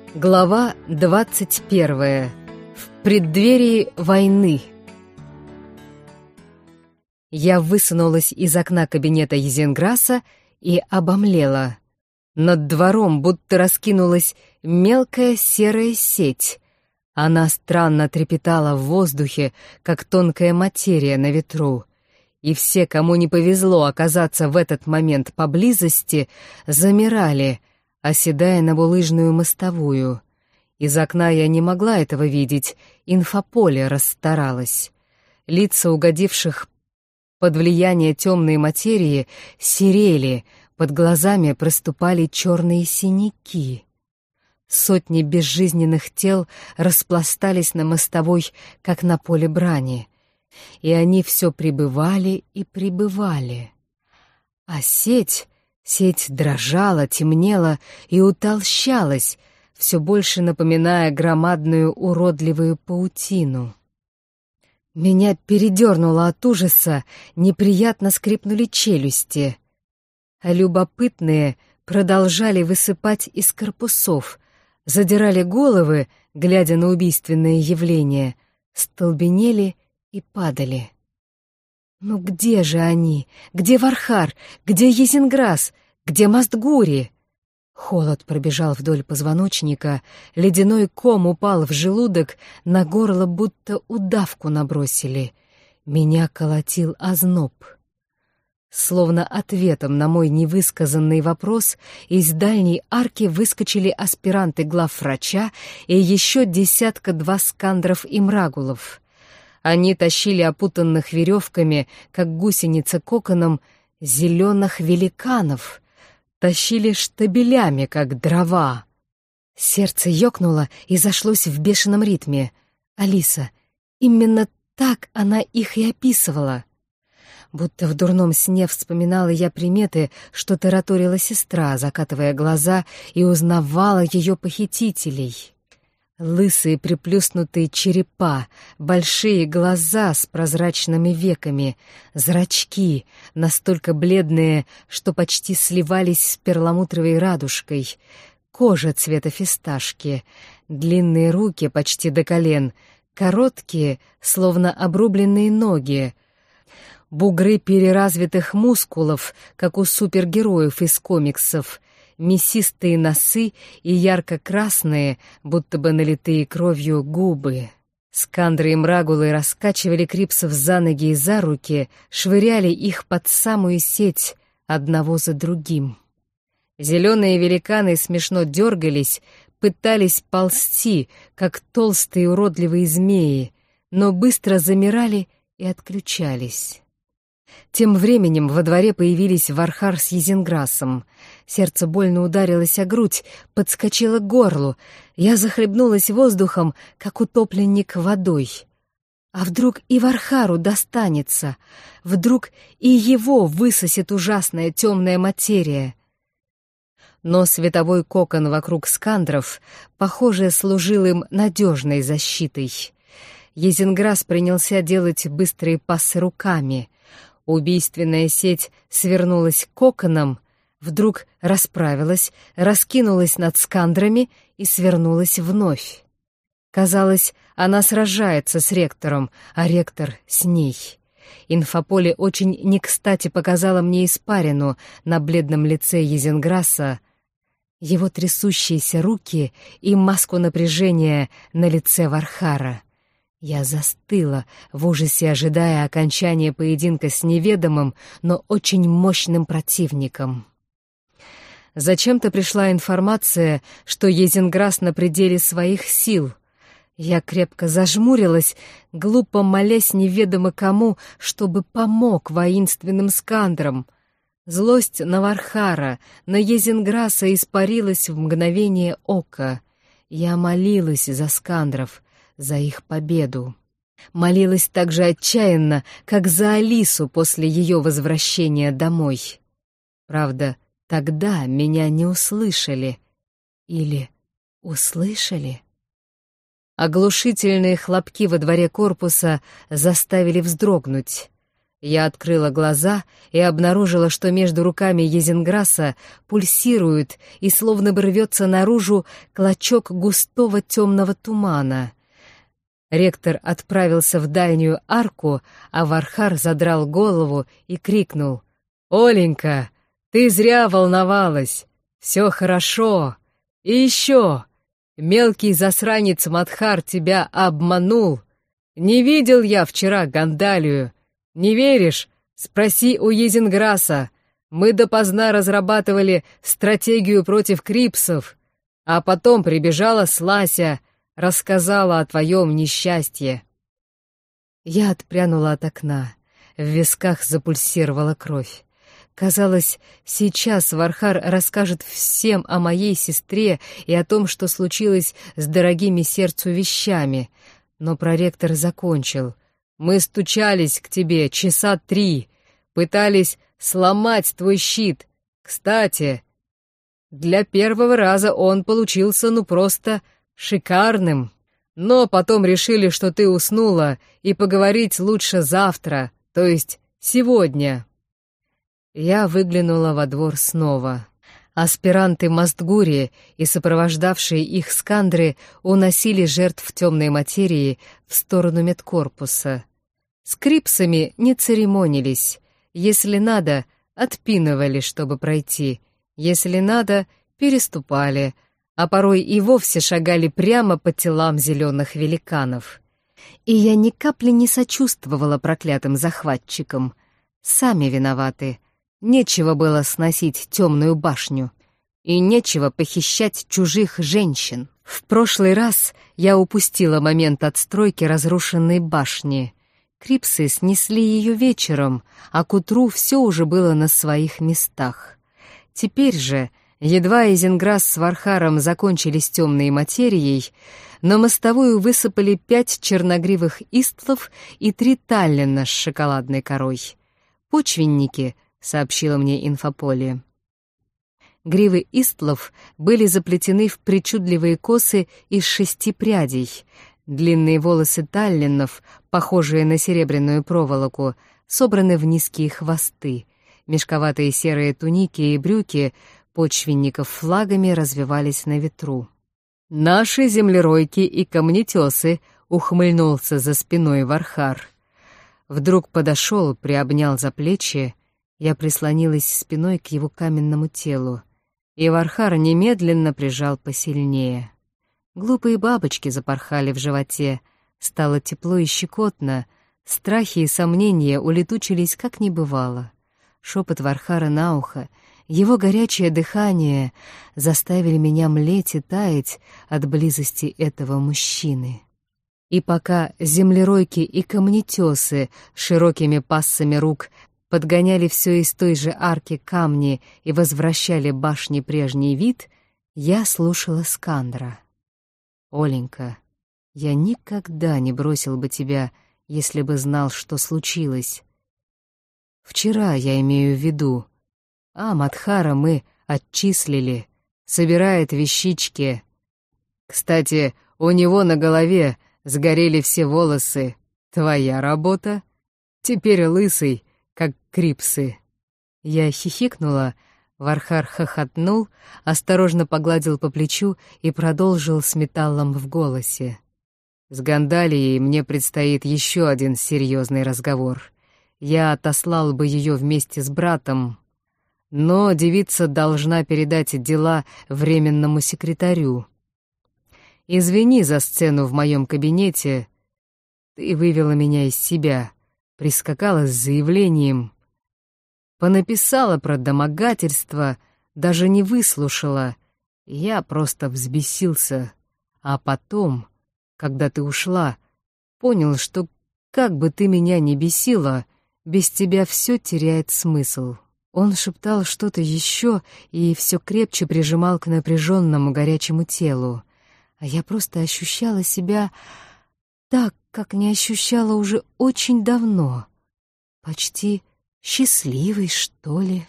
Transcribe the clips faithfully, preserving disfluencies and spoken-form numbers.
Глава двадцать первая. В преддверии войны. Я высунулась из окна кабинета Йезенграса и обомлела. Над двором будто раскинулась мелкая серая сеть. Она странно трепетала в воздухе, как тонкая материя на ветру. И все, кому не повезло оказаться в этот момент поблизости, замирали, оседая на булыжную мостовую. Из окна я не могла этого видеть, инфополе расстаралось. Лица угодивших под влияние темной материи серели, под глазами проступали черные синяки. Сотни безжизненных тел распластались на мостовой, как на поле брани, и они все прибывали и прибывали. А сеть... Сеть дрожала, темнела и утолщалась, все больше напоминая громадную уродливую паутину. Меня передернуло от ужаса, неприятно скрипнули челюсти, а любопытные продолжали высыпать из корпусов, задирали головы, глядя на убийственное явление, столбенели и падали. Ну где же они? Где Вархар? Где Йезенграс? Где Мастгури? Холод пробежал вдоль позвоночника, ледяной ком упал в желудок, на горло будто удавку набросили. Меня колотил озноб. Словно ответом на мой невысказанный вопрос из дальней арки выскочили аспиранты главврача и еще десятка-два скандров и мрагулов. Они тащили опутанных веревками, как гусеница коконом, зеленых великанов, тащили штабелями, как дрова. Сердце ёкнуло и зашлось в бешеном ритме. Алиса, именно так она их и описывала. Будто в дурном сне вспоминала я приметы, что тараторила сестра, закатывая глаза, и узнавала ее похитителей. Лысые приплюснутые черепа, большие глаза с прозрачными веками, зрачки, настолько бледные, что почти сливались с перламутровой радужкой, кожа цвета фисташки, длинные руки почти до колен, короткие, словно обрубленные ноги, бугры переразвитых мускулов, как у супергероев из комиксов, мясистые носы и ярко-красные, будто бы налитые кровью, губы. Скандры и мрагулы раскачивали крипсов за ноги и за руки, швыряли их под самую сеть одного за другим. Зеленые великаны смешно дергались, пытались ползти, как толстые уродливые змеи, но быстро замирали и отключались. Тем временем во дворе появились Вархар с Йезенграсом. Сердце больно ударилось о грудь, подскочило к горлу. Я захлебнулась воздухом, как утопленник водой. А вдруг и Вархару достанется? Вдруг и его высосет ужасная темная материя? Но световой кокон вокруг скандров, похоже, служил им надежной защитой. Йезенграс принялся делать быстрые пассы руками. Убийственная сеть свернулась коконом, вдруг расправилась, раскинулась над скандрами и свернулась вновь. Казалось, она сражается с ректором, а ректор с ней. Инфополе очень не кстати показало мне испарину на бледном лице Йезенграса, его трясущиеся руки и маску напряжения на лице Вархара. Я застыла, в ужасе ожидая окончания поединка с неведомым, но очень мощным противником. Зачем-то пришла информация, что Йезенграс на пределе своих сил. Я крепко зажмурилась, глупо молясь неведомо кому, чтобы помог воинственным скандрам. Злость на Вархара, на Йезенграса испарилась в мгновение ока. Я молилась за скандров, за их победу. Молилась так же отчаянно, как за Алису после ее возвращения домой. Правда, тогда меня не услышали. Или услышали? Оглушительные хлопки во дворе корпуса заставили вздрогнуть. Я открыла глаза и обнаружила, что между руками Йезенграсса пульсирует и словно бы рвется наружу клочок густого темного тумана. Ректор отправился в дальнюю арку, а Вархар задрал голову и крикнул: «Оленька, ты зря волновалась! Все хорошо! И еще! Мелкий засранец Мадхар тебя обманул! Не видел я вчера Гандалию! Не веришь? Спроси у Йезенграсса! Мы допоздна разрабатывали стратегию против крипсов, а потом прибежала Слася, рассказала о твоем несчастье». Я отпрянула от окна. В висках запульсировала кровь. Казалось, сейчас Вархар расскажет всем о моей сестре и о том, что случилось с дорогими сердцу вещами. Но проректор закончил. «Мы стучались к тебе часа три, пытались сломать твой щит. Кстати, для первого раза он получился ну просто шикарным. Но потом решили, что ты уснула, и поговорить лучше завтра, то есть сегодня». Я выглянула во двор снова. Аспиранты Мастгури и сопровождавшие их скандры уносили жертв темной материи в сторону медкорпуса. С крипсами не церемонились. Если надо, отпинывали, чтобы пройти. Если надо, переступали, а порой и вовсе шагали прямо по телам зеленых великанов. И я ни капли не сочувствовала проклятым захватчикам. Сами виноваты. Нечего было сносить темную башню. И нечего похищать чужих женщин. В прошлый раз я упустила момент отстройки разрушенной башни. Крипсы снесли ее вечером, а к утру все уже было на своих местах. Теперь же, едва Йезенграсс с Вархаром закончили с темной материей, на мостовую высыпали пять черногривых истлов и три таллина с шоколадной корой. «Почвенники», — сообщила мне инфополе. Гривы истлов были заплетены в причудливые косы из шести прядей. Длинные волосы таллинов, похожие на серебряную проволоку, собраны в низкие хвосты. Мешковатые серые туники и брюки почвенников флагами развивались на ветру. «Наши землеройки и камнетесы», — ухмыльнулся за спиной Вархар. Вдруг подошел, приобнял за плечи. Я прислонилась спиной к его каменному телу, и Вархар немедленно прижал посильнее. Глупые бабочки запорхали в животе, стало тепло и щекотно, страхи и сомнения улетучились как не бывало. Шепот Вархара на ухо, его горячее дыхание заставили меня млеть и таять от близости этого мужчины. И пока землеройки и камнетесы широкими пассами рук подгоняли все из той же арки камни и возвращали башне прежний вид, я слушала Скандра. «Оленька, я никогда не бросил бы тебя, если бы знал, что случилось. Вчера я имею в виду. А Мадхара мы отчислили, собирает вещички. Кстати, у него на голове сгорели все волосы. Твоя работа? Теперь лысый, как крипсы». Я хихикнула, Вархар хохотнул, осторожно погладил по плечу и продолжил с металлом в голосе. «С Гандалией мне предстоит еще один серьезный разговор. Я отослал бы ее вместе с братом, но девица должна передать дела временному секретарю. Извини за сцену в моем кабинете. Ты вывела меня из себя, прискакала с заявлением, понаписала про домогательство, даже не выслушала. Я просто взбесился. А потом, когда ты ушла, понял, что как бы ты меня ни бесила, без тебя все теряет смысл». Он шептал что-то еще и все крепче прижимал к напряженному горячему телу. А я просто ощущала себя так, как не ощущала уже очень давно. Почти счастливой, что ли.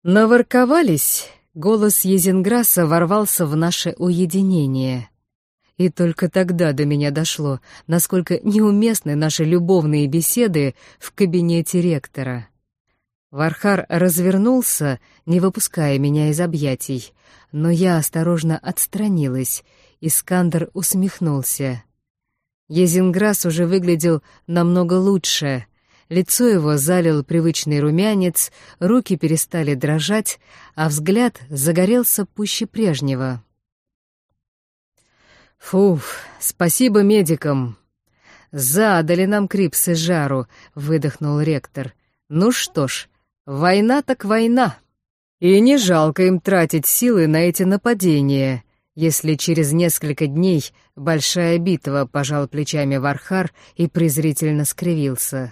Наворковались, голос Йезенграсса ворвался в наше уединение. И только тогда до меня дошло, насколько неуместны наши любовные беседы в кабинете ректора. Вархар развернулся, не выпуская меня из объятий, но я осторожно отстранилась, и Скандер усмехнулся. Езинграс уже выглядел намного лучше. Лицо его залил привычный румянец, руки перестали дрожать, а взгляд загорелся пуще прежнего. «Фуф, спасибо медикам. Задали нам крипсы жару», — выдохнул ректор. «Ну что ж, война так война. И не жалко им тратить силы на эти нападения, если через несколько дней большая битва», — пожал плечами Вархар и презрительно скривился.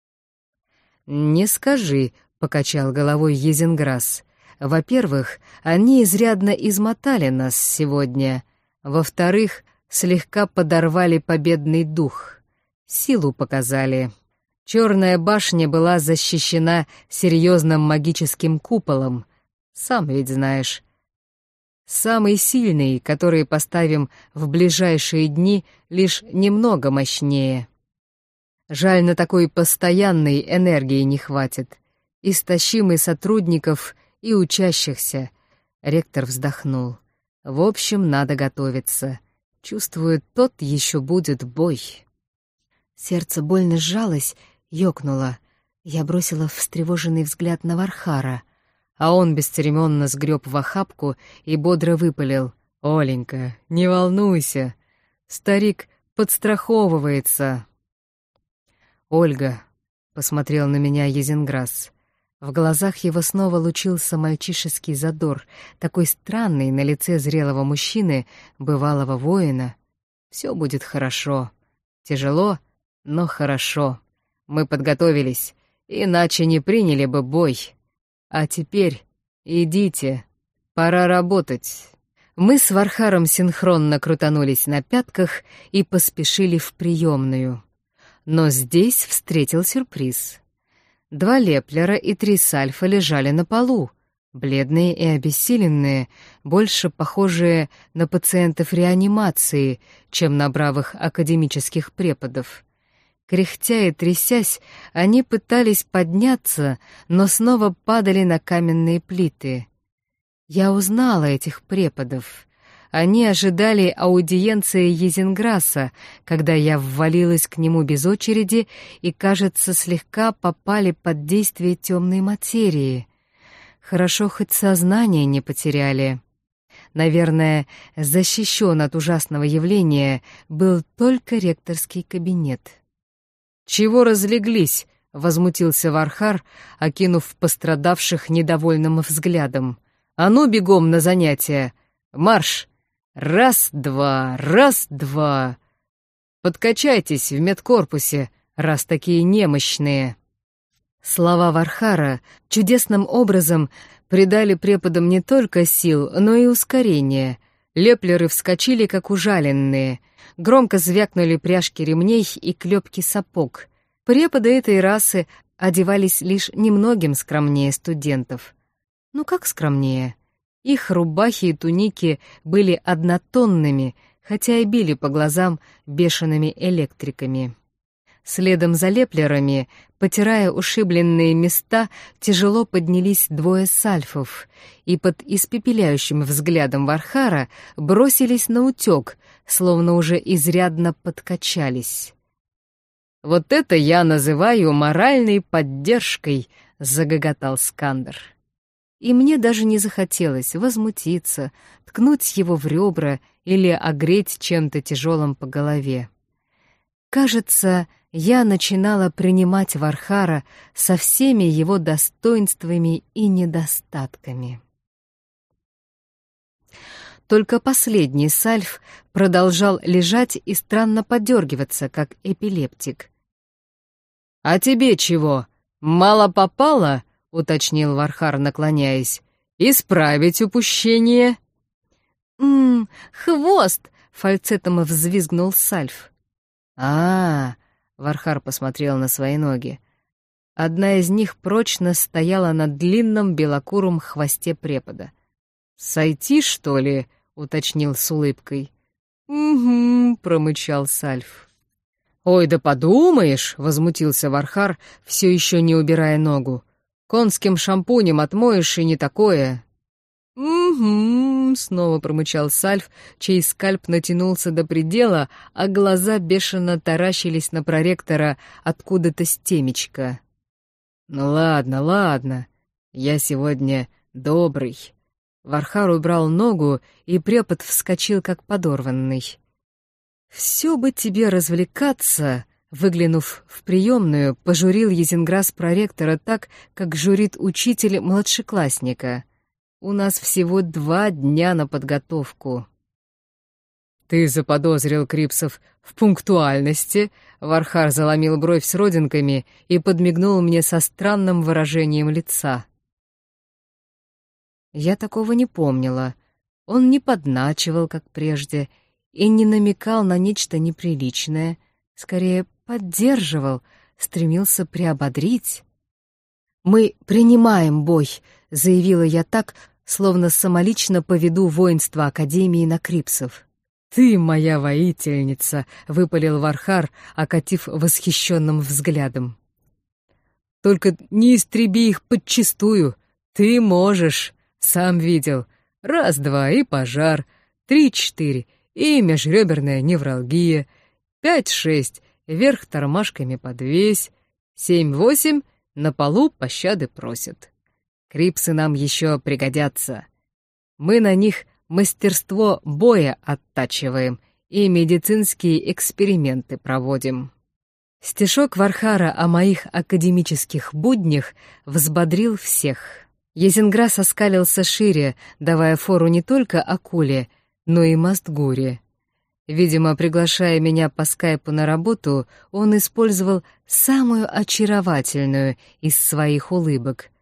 «Не скажи», — покачал головой Езинграс. «Во-первых, они изрядно измотали нас сегодня. Во-вторых, слегка подорвали победный дух. Силу показали. Черная башня была защищена серьезным магическим куполом. Сам ведь знаешь. Самый сильный, который поставим в ближайшие дни, лишь немного мощнее. Жаль, на такой постоянной энергии не хватит. Истощимый сотрудников и учащихся». Ректор вздохнул. «В общем, надо готовиться. Чувствую, тот еще будет бой». Сердце больно сжалось, ёкнуло. Я бросила встревоженный взгляд на Вархара, а он бесцеремонно сгреб в охапку и бодро выпалил. «Оленька, не волнуйся. Старик подстраховывается». «Ольга», — посмотрел на меня Езинграс. В глазах его снова лучился мальчишеский задор, такой странный на лице зрелого мужчины, бывалого воина. «Все будет хорошо. Тяжело, но хорошо. Мы подготовились, иначе не приняли бы бой. А теперь идите, пора работать». Мы с Вархаром синхронно крутанулись на пятках и поспешили в приемную. Но здесь встретил сюрприз. Два леплера и три сальфа лежали на полу, бледные и обессиленные, больше похожие на пациентов реанимации, чем на бравых академических преподов. Кряхтя и трясясь, они пытались подняться, но снова падали на каменные плиты. Я узнала этих преподов. Они ожидали аудиенции Езинграса, когда я ввалилась к нему без очереди и, кажется, слегка попали под действие темной материи. Хорошо, хоть сознание не потеряли. Наверное, защищен от ужасного явления был только ректорский кабинет. «Чего разлеглись?» — возмутился Вархар, окинув пострадавших недовольным взглядом. «А ну, бегом на занятия! Марш! Раз-два, раз-два! Подкачайтесь в медкорпусе, раз такие немощные!» Слова Вархара чудесным образом придали преподам не только сил, но и ускорение. Леплеры вскочили, как ужаленные. Громко звякнули пряжки ремней и клепки сапог. Преподы этой расы одевались лишь немногим скромнее студентов. Ну как скромнее? Их рубахи и туники были однотонными, хотя и били по глазам бешеными электриками. Следом за леплерами, потирая ушибленные места, тяжело поднялись двое сальфов и под испепеляющим взглядом Вархара бросились на утёк, словно уже изрядно подкачались. «Вот это я называю моральной поддержкой», — загоготал Скандер. И мне даже не захотелось возмутиться, ткнуть его в ребра или огреть чем-то тяжелым по голове. Кажется, я начинала принимать Вархара со всеми его достоинствами и недостатками. Только последний сальф продолжал лежать и странно подергиваться, как эпилептик. «А тебе чего, мало попало?» — уточнил Вархар, наклоняясь. «Исправить упущение?» «М-м, хвост!» — фальцетом взвизгнул сальф. а, -а, -а Вархар посмотрел на свои ноги. Одна из них прочно стояла на длинном белокуром хвосте препода. «Сойти, что ли?» — уточнил с улыбкой. «Угу», — промычал Сальф. «Ой, да подумаешь», — возмутился Вархар, все еще не убирая ногу. «Конским шампунем отмоешь и не такое». «Угу», — снова промычал Сальф, чей скальп натянулся до предела, а глаза бешено таращились на проректора откуда-то с темечка. «Ну ладно, ладно, я сегодня добрый». Вархар убрал ногу, и препод вскочил как подорванный. «Все бы тебе развлекаться», — выглянув в приемную, пожурил Езинграс проректора так, как журит учитель младшеклассника. «У нас всего два дня на подготовку». «Ты заподозрил Крипсов в пунктуальности?» Вархар заломил бровь с родинками и подмигнул мне со странным выражением лица. Я такого не помнила. Он не подначивал, как прежде, и не намекал на нечто неприличное, скорее поддерживал, стремился приободрить. «Мы принимаем бой», — заявила я так, словно самолично поведу воинство Академии на Крипсов. «Ты моя воительница», — выпалил Вархар, окатив восхищенным взглядом. «Только не истреби их подчистую. Ты можешь, сам видел. Раз-два и пожар, три-четыре и межреберная невралгия, пять-шесть вверх тормашками подвесь, семь-восемь на полу пощады просят. Крипсы нам еще пригодятся. Мы на них мастерство боя оттачиваем и медицинские эксперименты проводим». Стишок Вархара о моих академических буднях взбодрил всех. Езинграс оскалился шире, давая фору не только акуле, но и Мастгуре. Видимо, приглашая меня по скайпу на работу, он использовал самую очаровательную из своих улыбок.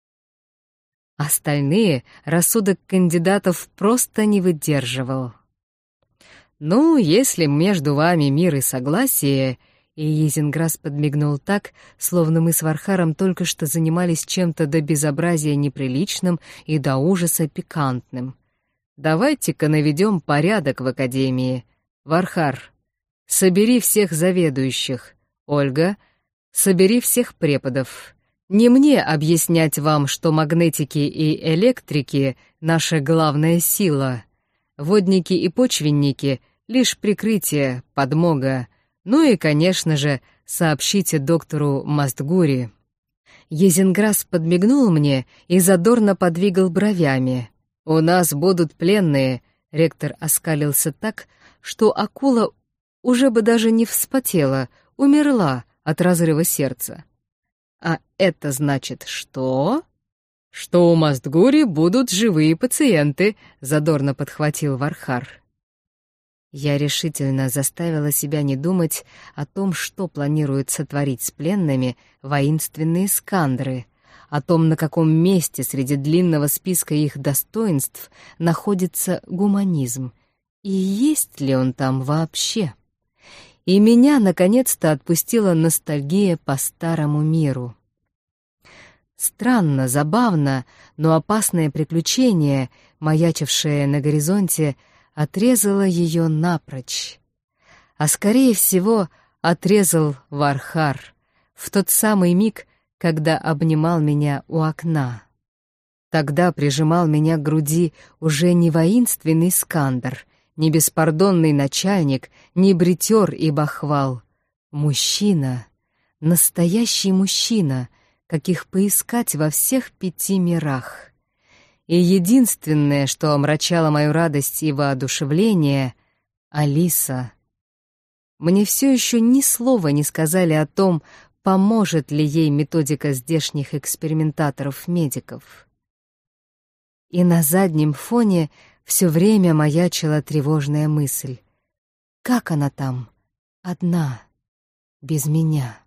Остальные рассудок кандидатов просто не выдерживал. «Ну, если между вами мир и согласие...» И Езинграс подмигнул так, словно мы с Вархаром только что занимались чем-то до безобразия неприличным и до ужаса пикантным. «Давайте-ка наведем порядок в Академии. Вархар, собери всех заведующих. Ольга, собери всех преподов. Не мне объяснять вам, что магнетики и электрики — наша главная сила. Водники и почвенники — лишь прикрытие, подмога. Ну и, конечно же, сообщите доктору Мастгури». Езинграс подмигнул мне и задорно подвигал бровями. «У нас будут пленные», — ректор оскалился так, что акула уже бы даже не вспотела, умерла от разрыва сердца. «А это значит что?» «Что у Мастгури будут живые пациенты», — задорно подхватил Вархар. Я решительно заставила себя не думать о том, что планируют сотворить с пленными воинственные скандры, о том, на каком месте среди длинного списка их достоинств находится гуманизм, и есть ли он там вообще. И меня, наконец-то, отпустила ностальгия по старому миру. Странно, забавно, но опасное приключение, маячившее на горизонте, отрезала ее напрочь. А скорее всего, отрезал Вархар в тот самый миг, когда обнимал меня у окна. Тогда прижимал меня к груди уже не воинственный скандер, не беспардонный начальник, не бритер и бахвал. Мужчина, настоящий мужчина, каких поискать во всех пяти мирах. И единственное, что омрачало мою радость и воодушевление — Алиса. Мне все еще ни слова не сказали о том, поможет ли ей методика здешних экспериментаторов-медиков. И на заднем фоне все время маячила тревожная мысль. Как она там, одна, без меня?